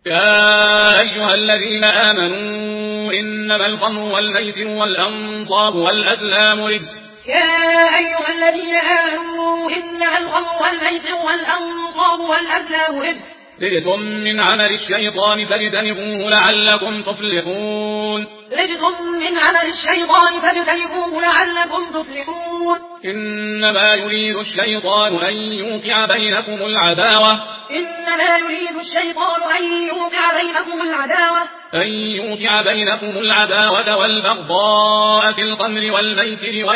يا أيها الذين آمنوا إنما الخمر والميسر والأنصاب والأزلام رجس. يا أيها الذين آمنوا إنما الخمر والميسر والأنصاب والأزلام رجس من عمل الشيطان فاجتنبوه لعلكم تفلحون. رجس من عمل الشيطان فاجتنبوه لعلكم تفلحون. إنما يريد الشيطان أن يوقع بينكم العداوة. إنما يريد الشيطان أن يوقع بينكم العداوة والبغضاء في الخمر والميسر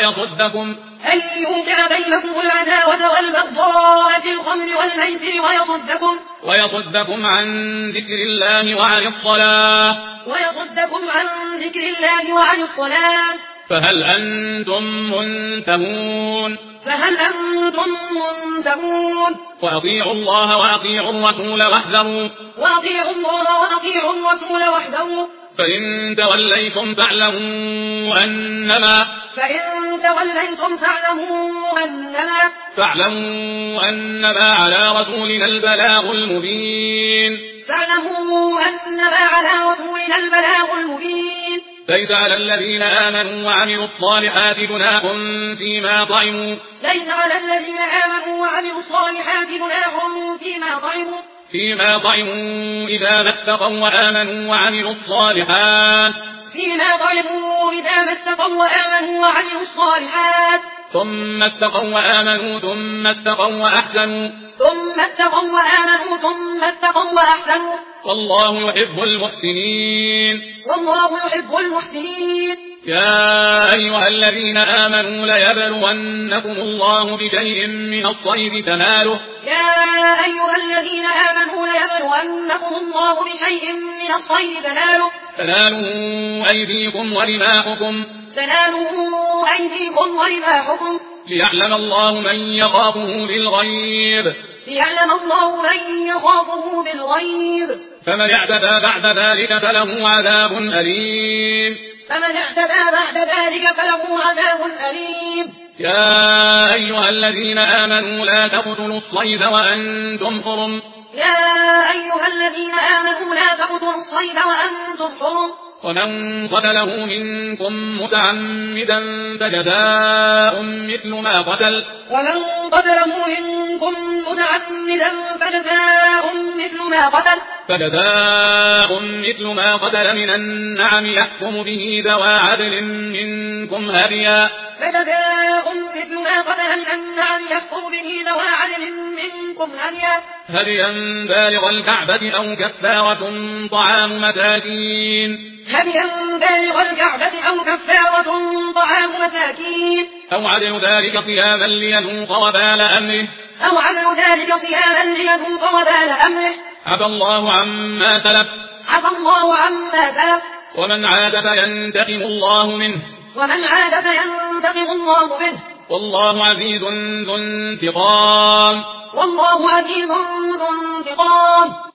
ويصدكم عن ذكر الله وعن الصلاة فهل أنتم منتهون وأطيعوا الله وأطيعوا الرسول واحذروا فإن توليتم فاعلموا أنما على رسولنا البلاغ المبين. ليس على الذين آمنوا وعملوا الصالحات جناح فيما طعموا إذا ما اتقوا وآمنوا وعملوا الصالحات ثم اتقوا وآمنوا ثم اتقوا وأحسنوا والله يحب المحسنين. يا أيها الذين آمنوا ليبلونكم الله بشيء من الصيد تناله أيديكم ورماحكم ليعلم الله من يخافه بالغيب فمن اعتدى بعد ذلك فله عذاب أليم. يا أيها الذين آمنوا لا تقتلوا الصيد وأنتم حرم. ومن قتله منكم متعمدا فجزاء مثل ما قتل من النعم يحكم به ذوى عدل منكم هديا بالغ الكعبة أو كفارة طعام مساكين أو عدل ذلك صياما ليذوق وبال أمره عفى الله عما سلف ومن عاد فينتقم الله منه والله عزيز ذو انتقام.